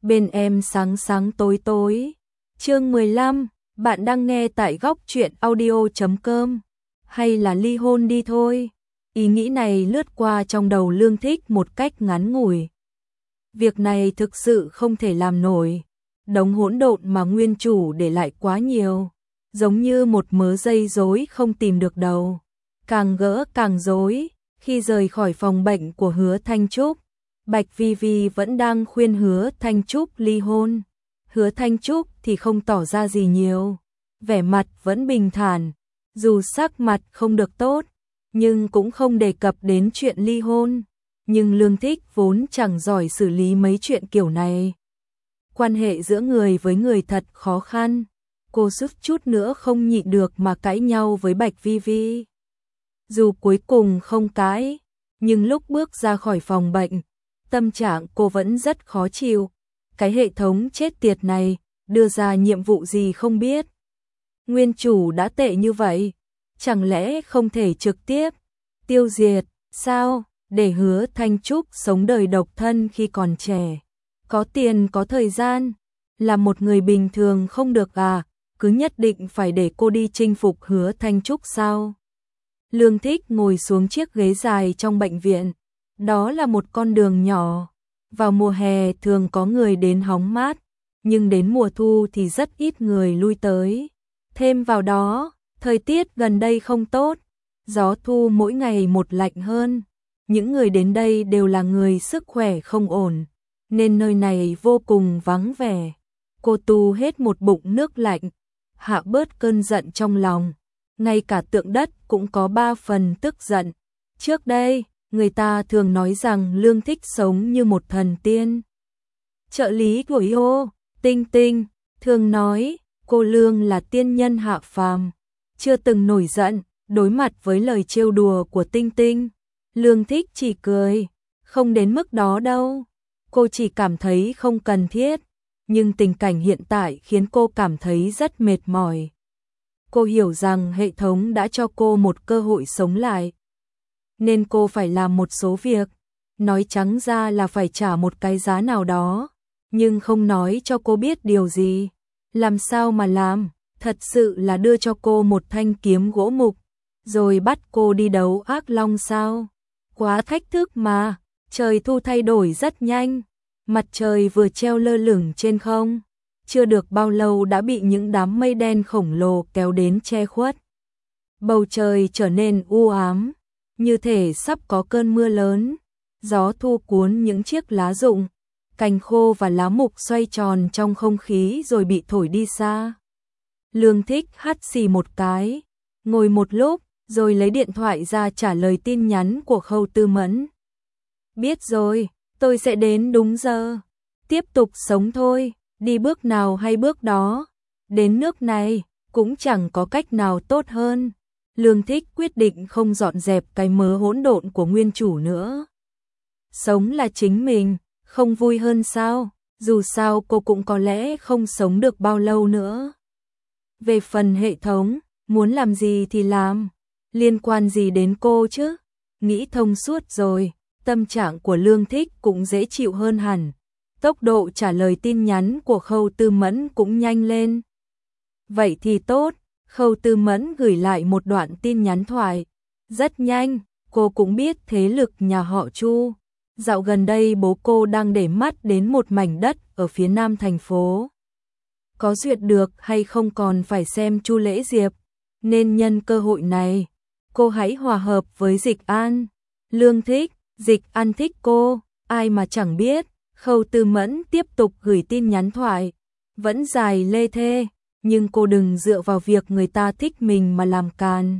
bên em sáng sáng tối tối. Chương 15, bạn đang nghe tại góc truyện audio.com. Hay là ly hôn đi thôi. Ý nghĩ này lướt qua trong đầu Lương Thích một cách ngắn ngủi. Việc này thực sự không thể làm nổi. Đống hỗn độn mà nguyên chủ để lại quá nhiều, giống như một mớ dây rối không tìm được đầu. Càng gỡ càng rối. Khi rời khỏi phòng bệnh của Hứa Thanh Trúc, Bạch Vi Vi vẫn đang khuyên Hứa Thanh Trúc ly hôn. Hứa Thanh Trúc thì không tỏ ra gì nhiều, vẻ mặt vẫn bình thản, dù sắc mặt không được tốt, nhưng cũng không đề cập đến chuyện ly hôn. Nhưng Lương Thích vốn chẳng giỏi xử lý mấy chuyện kiểu này. Quan hệ giữa người với người thật khó khăn, cô suýt chút nữa không nhịn được mà cãi nhau với Bạch Vi Vi. Dù cuối cùng không cãi, nhưng lúc bước ra khỏi phòng bệnh, tâm trạng cô vẫn rất khó chịu. Cái hệ thống chết tiệt này đưa ra nhiệm vụ gì không biết. Nguyên chủ đã tệ như vậy, chẳng lẽ không thể trực tiếp tiêu diệt sao, để Hứa Thanh Trúc sống đời độc thân khi còn trẻ, có tiền có thời gian, là một người bình thường không được à, cứ nhất định phải để cô đi chinh phục Hứa Thanh Trúc sao? Lương Thích ngồi xuống chiếc ghế dài trong bệnh viện. Đó là một con đường nhỏ. Vào mùa hè thường có người đến hóng mát, nhưng đến mùa thu thì rất ít người lui tới. Thêm vào đó, thời tiết gần đây không tốt, gió thu mỗi ngày một lạnh hơn. Những người đến đây đều là người sức khỏe không ổn, nên nơi này vô cùng vắng vẻ. Cô tu hết một bụng nước lạnh, hạ bớt cơn giận trong lòng. Ngay cả tượng đất cũng có 3 phần tức giận. Trước đây, người ta thường nói rằng Lương Thích sống như một thần tiên. Trợ lý của Yo, Tinh Tinh, thường nói cô Lương là tiên nhân hạ phàm, chưa từng nổi giận. Đối mặt với lời trêu đùa của Tinh Tinh, Lương Thích chỉ cười, không đến mức đó đâu. Cô chỉ cảm thấy không cần thiết, nhưng tình cảnh hiện tại khiến cô cảm thấy rất mệt mỏi. Cô hiểu rằng hệ thống đã cho cô một cơ hội sống lại, nên cô phải làm một số việc, nói trắng ra là phải trả một cái giá nào đó, nhưng không nói cho cô biết điều gì. Làm sao mà làm, thật sự là đưa cho cô một thanh kiếm gỗ mục, rồi bắt cô đi đấu ác long sao? Quá thách thức mà. Trời thu thay đổi rất nhanh, mặt trời vừa treo lơ lửng trên không, chưa được bao lâu đã bị những đám mây đen khổng lồ kéo đến che khuất. Bầu trời trở nên u ám, như thể sắp có cơn mưa lớn. Gió thu cuốn những chiếc lá rụng, cành khô và lá mục xoay tròn trong không khí rồi bị thổi đi xa. Lương Thích hắt xì một cái, ngồi một lúc, rồi lấy điện thoại ra trả lời tin nhắn của Khâu Tư Mẫn. Biết rồi, tôi sẽ đến đúng giờ. Tiếp tục sống thôi, đi bước nào hay bước đó. Đến nước này, cũng chẳng có cách nào tốt hơn. Lương Thích quyết định không dọn dẹp cái mớ hỗn độn của nguyên chủ nữa. Sống là chính mình, không vui hơn sao? Dù sao cô cũng có lẽ không sống được bao lâu nữa. Về phần hệ thống, muốn làm gì thì làm, liên quan gì đến cô chứ? Nghĩ thông suốt rồi, tâm trạng của Lương Thích cũng dễ chịu hơn hẳn. Tốc độ trả lời tin nhắn của Khâu Tư Mẫn cũng nhanh lên. Vậy thì tốt, Khâu Tư Mẫn gửi lại một đoạn tin nhắn thoại. Rất nhanh, cô cũng biết thế lực nhà họ Chu. Dạo gần đây bố cô đang để mắt đến một mảnh đất ở phía nam thành phố. Có duyệt được hay không còn phải xem Chu Lễ Diệp, nên nhân cơ hội này, cô hãy hòa hợp với Dịch An. Lương Thích, Dịch An thích cô, ai mà chẳng biết. Khâu Tư Mẫn tiếp tục gửi tin nhắn thoại, vẫn dài lê thê, nhưng cô đừng dựa vào việc người ta thích mình mà làm càn.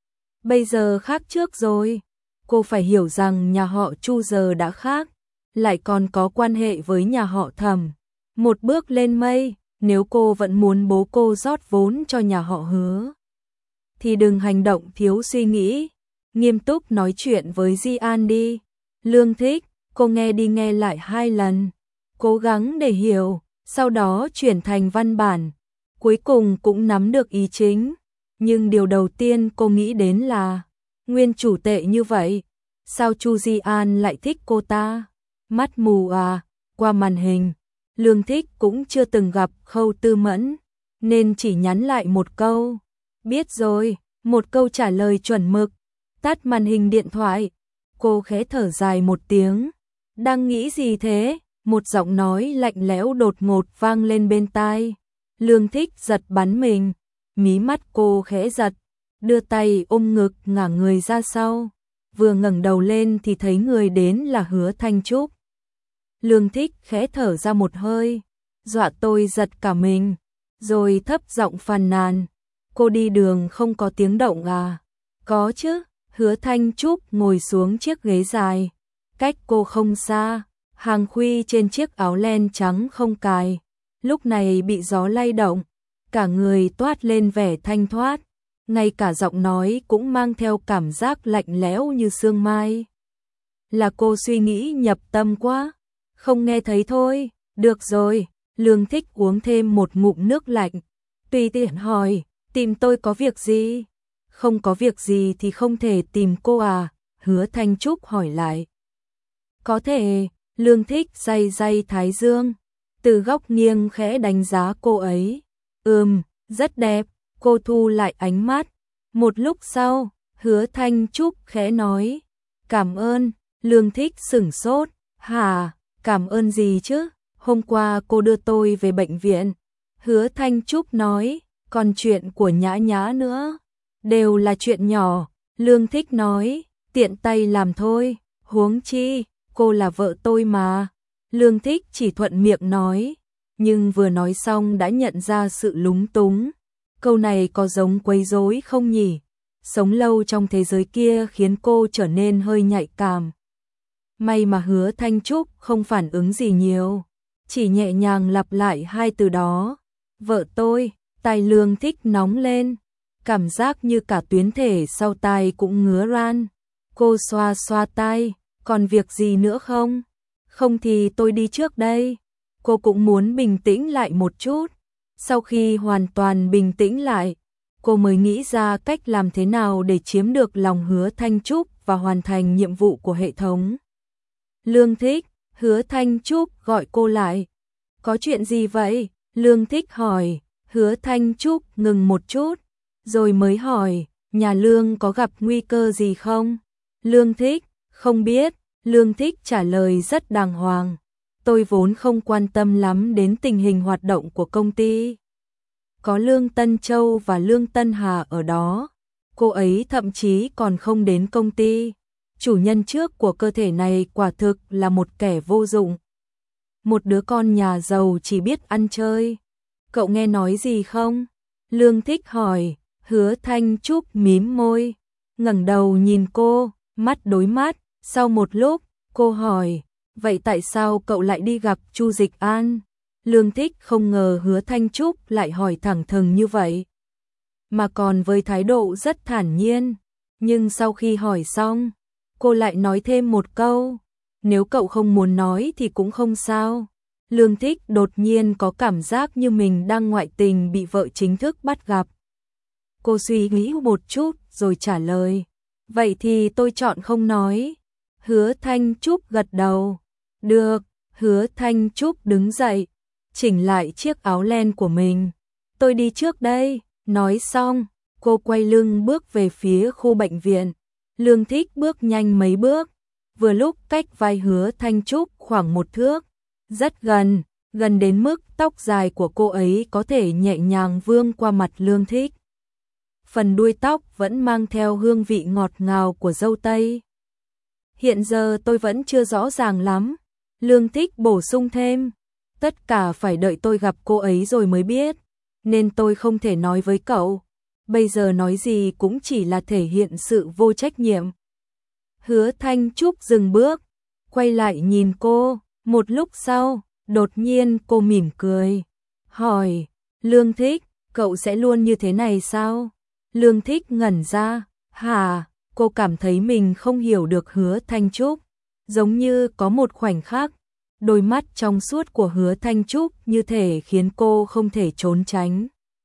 Bây giờ khác trước rồi, cô phải hiểu rằng nhà họ Chu giờ đã khác, lại còn có quan hệ với nhà họ Thẩm. Một bước lên mây, nếu cô vẫn muốn bố cô rót vốn cho nhà họ Hứa, thì đừng hành động thiếu suy nghĩ, nghiêm túc nói chuyện với Di An đi. Lương Thích, cô nghe đi nghe lại 2 lần, cố gắng để hiểu, sau đó chuyển thành văn bản, cuối cùng cũng nắm được ý chính. Nhưng điều đầu tiên cô nghĩ đến là, nguyên chủ tệ như vậy, sao Chu Di An lại thích cô ta? Mắt mù à? Qua màn hình, Lương Thích cũng chưa từng gặp Khâu Tư Mẫn, nên chỉ nhắn lại một câu. Biết rồi, một câu trả lời chuẩn mực. Tắt màn hình điện thoại, cô khẽ thở dài một tiếng. Đang nghĩ gì thế? Một giọng nói lạnh lẽo đột ngột vang lên bên tai. Lương Thích giật bắn mình, mí mắt cô khẽ giật, đưa tay ôm ngực ngả người ra sau. Vừa ngẩng đầu lên thì thấy người đến là Hứa Thanh Trúc. Lương Thích khẽ thở ra một hơi, dọa tôi giật cả mình, rồi thấp giọng phàn nàn. Cô đi đường không có tiếng động à? Có chứ. Hứa Thanh Trúc ngồi xuống chiếc ghế dài, cách cô không xa, hàng khuy trên chiếc áo len trắng không cài, lúc này bị gió lay động, cả người toát lên vẻ thanh thoát, ngay cả giọng nói cũng mang theo cảm giác lạnh lẽo như sương mai. Là cô suy nghĩ nhập tâm quá, không nghe thấy thôi. Được rồi. Lương Thích uống thêm một ngụm nước lạnh, tùy tiện hỏi, tìm tôi có việc gì? Không có việc gì thì không thể tìm cô à? Hứa Thanh Trúc hỏi lại. Có thể. Lương Thích day day thái dương, từ góc nghiêng khẽ đánh giá cô ấy. Rất đẹp. Cô thu lại ánh mắt. Một lúc sau, Hứa Thanh Trúc khẽ nói, cảm ơn. Lương Thích sửng sốt, hả? Cảm ơn gì chứ? Hôm qua cô đưa tôi về bệnh viện. Hứa Thanh Trúc nói, còn chuyện của Nhã Nhã nữa. Đều là chuyện nhỏ. Lương Thích nói, tiện tay làm thôi, huống chi, cô là vợ tôi mà. Lương Thích chỉ thuận miệng nói, nhưng vừa nói xong đã nhận ra sự lúng túng. Câu này có giống quấy rối không nhỉ? Sống lâu trong thế giới kia khiến cô trở nên hơi nhạy cảm. May mà Hứa Thanh Trúc không phản ứng gì nhiều, chỉ nhẹ nhàng lặp lại hai từ đó. Vợ tôi. Tai Lương Thích nóng lên, cảm giác như cả tuyến thể sau tai cũng ngứa ran. Cô xoa xoa tai, còn việc gì nữa không? Không thì tôi đi trước đây. Cô cũng muốn bình tĩnh lại một chút. Sau khi hoàn toàn bình tĩnh lại, cô mới nghĩ ra cách làm thế nào để chiếm được lòng Hứa Thanh Trúc và hoàn thành nhiệm vụ của hệ thống. Lương Thích. Hứa Thanh Trúc gọi cô lại. Có chuyện gì vậy? Lương Thích hỏi. Hứa Thanh Trúc ngừng một chút, rồi mới hỏi, nhà Lương có gặp nguy cơ gì không? Lương Thích, không biết. Lương Thích trả lời rất đàng hoàng. Tôi vốn không quan tâm lắm đến tình hình hoạt động của công ty. Có Lương Tân Châu và Lương Tân Hà ở đó. Cô ấy thậm chí còn không đến công ty. Chủ nhân trước của cơ thể này quả thực là một kẻ vô dụng. Một đứa con nhà giàu chỉ biết ăn chơi. Cậu nghe nói gì không? Lương Thích hỏi. Hứa Thanh Trúc mím môi, ngẩng đầu nhìn cô, mắt đối mắt. Sau một lúc, cô hỏi, vậy tại sao cậu lại đi gặp Chu Dịch An? Lương Thích không ngờ Hứa Thanh Trúc lại hỏi thẳng thừng như vậy, mà còn với thái độ rất thản nhiên. Nhưng sau khi hỏi xong, cô lại nói thêm một câu, nếu cậu không muốn nói thì cũng không sao. Lương Thích đột nhiên có cảm giác như mình đang ngoại tình bị vợ chính thức bắt gặp. Cô suy nghĩ một chút rồi trả lời, vậy thì tôi chọn không nói. Hứa Thanh Trúc gật đầu. Được. Hứa Thanh Trúc đứng dậy, chỉnh lại chiếc áo len của mình. Tôi đi trước đây. Nói xong, cô quay lưng bước về phía khu bệnh viện. Lương Thích bước nhanh mấy bước, vừa lúc cách vai Hứa Thanh Trúc khoảng 1 thước. Rất gần, gần đến mức tóc dài của cô ấy có thể nhẹ nhàng vương qua mặt Lương Thích. Phần đuôi tóc vẫn mang theo hương vị ngọt ngào của dâu tây. Hiện giờ tôi vẫn chưa rõ ràng lắm. Lương Thích bổ sung thêm. Tất cả phải đợi tôi gặp cô ấy rồi mới biết, nên tôi không thể nói với cậu. Bây giờ nói gì cũng chỉ là thể hiện sự vô trách nhiệm. Hứa Thanh Trúc dừng bước, quay lại nhìn cô. Một lúc sau, đột nhiên cô mỉm cười, hỏi, Lương Thích, cậu sẽ luôn như thế này sao? Lương Thích ngẩn ra, hả? Cô cảm thấy mình không hiểu được Hứa Thanh Trúc. Giống như có một khoảnh khắc, đôi mắt trong suốt của Hứa Thanh Trúc như thể khiến cô không thể trốn tránh.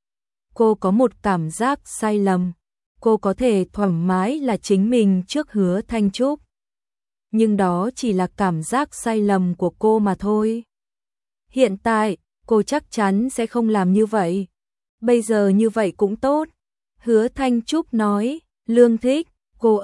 Cô có một cảm giác sai lầm. Cô có thể thoải mái là chính mình trước Hứa Thanh Trúc, nhưng đó chỉ là cảm giác sai lầm của cô mà thôi. Hiện tại, cô chắc chắn sẽ không làm như vậy. Bây giờ như vậy cũng tốt. Hứa Thanh Trúc nói, Lương thích, cô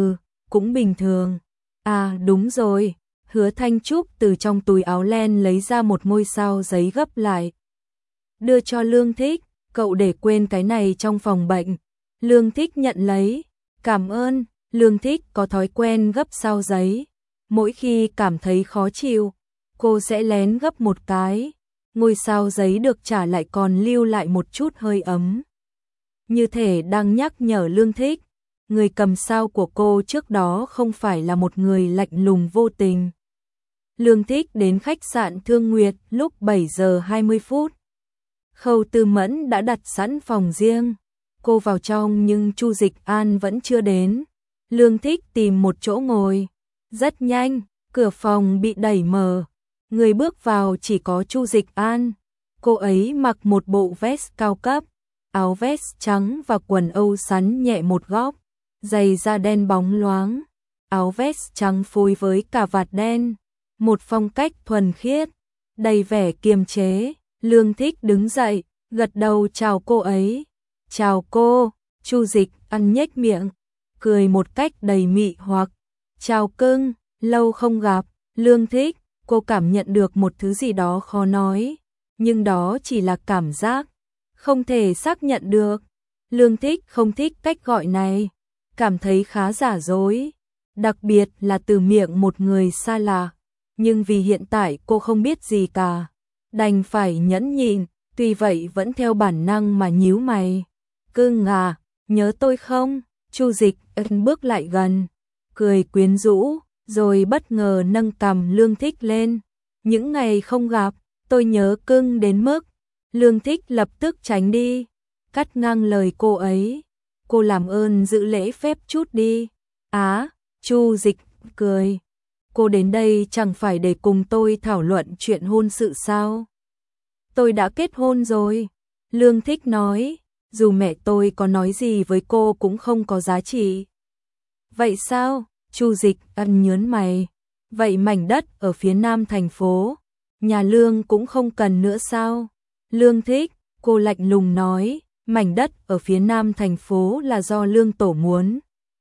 cũng bình thường. À đúng rồi, Hứa Thanh Trúc từ trong túi áo len lấy ra một ngôi sao giấy gấp lại. Đưa cho Lương thích, cậu để quên cái này trong phòng bệnh. Lương thích nhận lấy, cảm ơn. Lương thích có thói quen gấp sao giấy. Mỗi khi cảm thấy khó chịu, cô sẽ lén gấp một cái. Ngôi sao giấy được trả lại còn lưu lại một chút hơi ấm. Như thể đang nhắc nhở Lương thích, người cầm sao của cô trước đó không phải là một người lạnh lùng vô tình. Lương thích đến khách sạn Thương Nguyệt lúc 7 giờ 20 phút. Khâu Tư Mẫn đã đặt sẵn phòng riêng. Cô vào trong nhưng Chu Dịch An vẫn chưa đến. Lương thích tìm một chỗ ngồi. Rất nhanh, cửa phòng bị đẩy mở. Người bước vào chỉ có Chu Dịch An. Cô ấy mặc một bộ vest cao cấp, áo vest trắng và quần âu sắn nhẹ một góc, giày da đen bóng loáng, áo vest trắng phối với cà vạt đen, một phong cách thuần khiết, đầy vẻ kiềm chế. Lương thích đứng dậy, gật đầu chào cô ấy. Chào cô. Chu Dịch An nhếch miệng, cười một cách đầy mị hoặc. Chào cưng, lâu không gặp. Lương thích, cô cảm nhận được một thứ gì đó khó nói, nhưng đó chỉ là cảm giác, không thể xác nhận được. Lương thích không thích cách gọi này, cảm thấy khá giả dối, đặc biệt là từ miệng một người xa lạ. Nhưng vì hiện tại cô không biết gì cả, đành phải nhẫn nhịn, tuy vậy vẫn theo bản năng mà nhíu mày. Cưng à, nhớ tôi không? Chu Dịch Ân bước lại gần, cười quyến rũ, rồi bất ngờ nâng cằm Lương thích lên. Những ngày không gặp, tôi nhớ cưng đến mức. Lương thích lập tức tránh đi, cắt ngang lời cô ấy. Cô làm ơn giữ lễ phép chút đi. Á, Chu Dịch cười. Cô đến đây chẳng phải để cùng tôi thảo luận chuyện hôn sự sao? Tôi đã kết hôn rồi. Lương thích nói, dù mẹ tôi có nói gì với cô cũng không có giá trị. Vậy sao? Chu Dịch Ân nhớn mày. Vậy mảnh đất ở phía nam thành phố, nhà Lương cũng không cần nữa sao? Lương thích, cô lạnh lùng nói, mảnh đất ở phía nam thành phố là do Lương tổ muốn.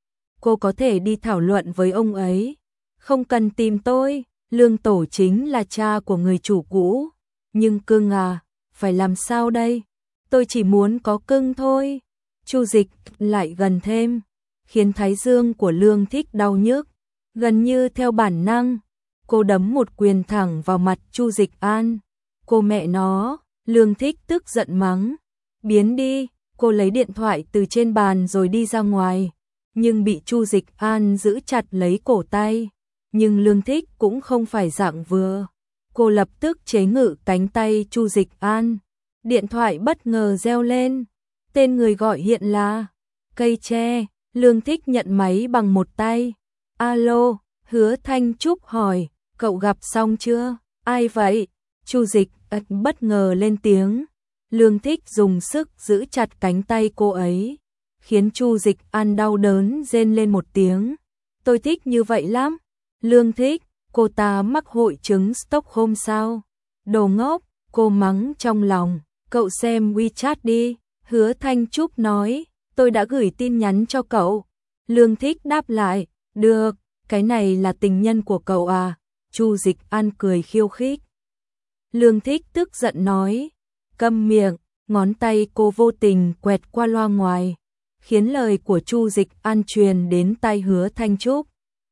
Cô có thể đi thảo luận với ông ấy, không cần tìm tôi. Lương tổ chính là cha của người chủ cũ. Nhưng cưng à, phải làm sao đây? Tôi chỉ muốn có cưng thôi. Chu Dịch lại gần thêm, khiến thái dương của Lương thích đau nhức. Gần như theo bản năng, cô đấm một quyền thẳng vào mặt Chu Dịch An. Cô mẹ nó, Lương thích tức giận mắng. Biến đi. Cô lấy điện thoại từ trên bàn rồi đi ra ngoài, nhưng bị Chu Dịch An giữ chặt lấy cổ tay. Nhưng Lương thích cũng không phải dạng vừa. Cô lập tức chế ngự cánh tay Chu Dịch An. Điện thoại bất ngờ reo lên. Tên người gọi hiện là Cây Tre. Lương thích nhận máy bằng một tay. Alo, Hứa Thanh Trúc hỏi, cậu gặp xong chưa? Ai vậy? Chu Dịch Ân bất ngờ lên tiếng. Lương thích dùng sức giữ chặt cánh tay cô ấy, khiến Chu Dịch An đau đớn rên lên một tiếng. Tôi thích như vậy lắm. Lương thích, cô ta mắc hội chứng Stockholm sao? Đồ ngốc, cô mắng trong lòng. Cậu xem WeChat đi. Hứa Thanh Trúc nói, tôi đã gửi tin nhắn cho cậu. Lương thích đáp lại, được, cái này là tình nhân của cậu à? Chu Dịch An cười khiêu khích. Lương thích tức giận nói, câm miệng. Ngón tay cô vô tình quẹt qua loa ngoài, khiến lời của Chu Dịch An truyền đến tai Hứa Thanh Trúc.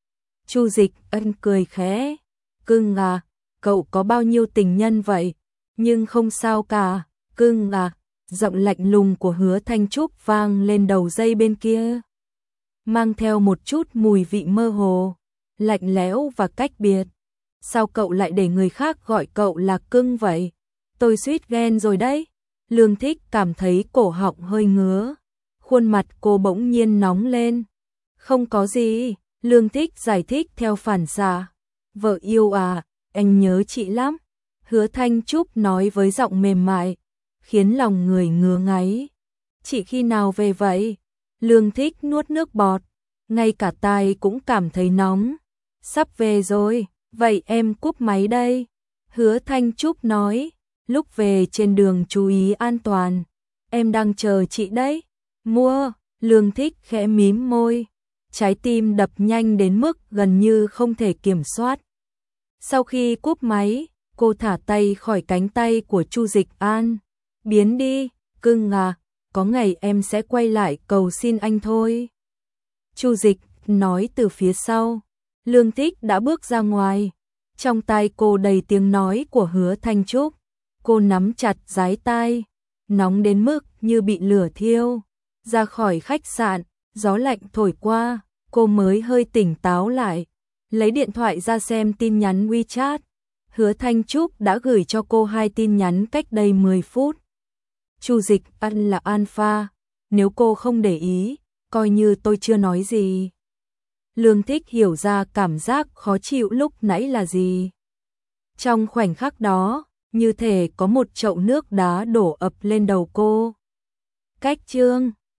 Chu Dịch Ân cười khẽ, cưng à, cậu có bao nhiêu tình nhân vậy? Nhưng không sao cả, cưng à. Giọng lạnh lùng của Hứa Thanh Trúc vang lên đầu dây bên kia, mang theo một chút mùi vị mơ hồ, lạnh lẽo và cách biệt. Sao cậu lại để người khác gọi cậu là cưng vậy? Tôi suýt ghen rồi đấy. Lương thích cảm thấy cổ họng hơi ngứa, khuôn mặt cô bỗng nhiên nóng lên. Không có gì, Lương thích giải thích theo phản xạ. Vợ yêu à, anh nhớ chị lắm. Hứa Thanh Trúc nói với giọng mềm mại, khiến lòng người ngứa ngáy. Chị khi nào về vậy? Lương thích nuốt nước bọt, ngay cả tai cũng cảm thấy nóng. Sắp về rồi, vậy em cúp máy đây. Hứa Thanh Trúc nói, lúc về trên đường chú ý an toàn, em đang chờ chị đấy. Mua, Lương Thích khẽ mím môi, trái tim đập nhanh đến mức gần như không thể kiểm soát. Sau khi cúp máy, cô thả tay khỏi cánh tay của Chu Dịch An. Biến đi, cưng à, có ngày em sẽ quay lại cầu xin anh thôi. Chu Dịch nói từ phía sau. Lương Thích đã bước ra ngoài. Trong tai cô đầy tiếng nói của Hứa Thanh Trúc. Cô nắm chặt dái tai, nóng đến mức như bị lửa thiêu. Ra khỏi khách sạn, gió lạnh thổi qua, cô mới hơi tỉnh táo lại. Lấy điện thoại ra xem tin nhắn WeChat. Hứa Thanh Trúc đã gửi cho cô 2 tin nhắn cách đây 10 phút. Chu Dịch An là alpha, nếu cô không để ý, coi như tôi chưa nói gì. Lương Thích hiểu ra cảm giác khó chịu lúc nãy là gì. Trong khoảnh khắc đó, như thể có một chậu nước đá đổ ập lên đầu cô. Cách chương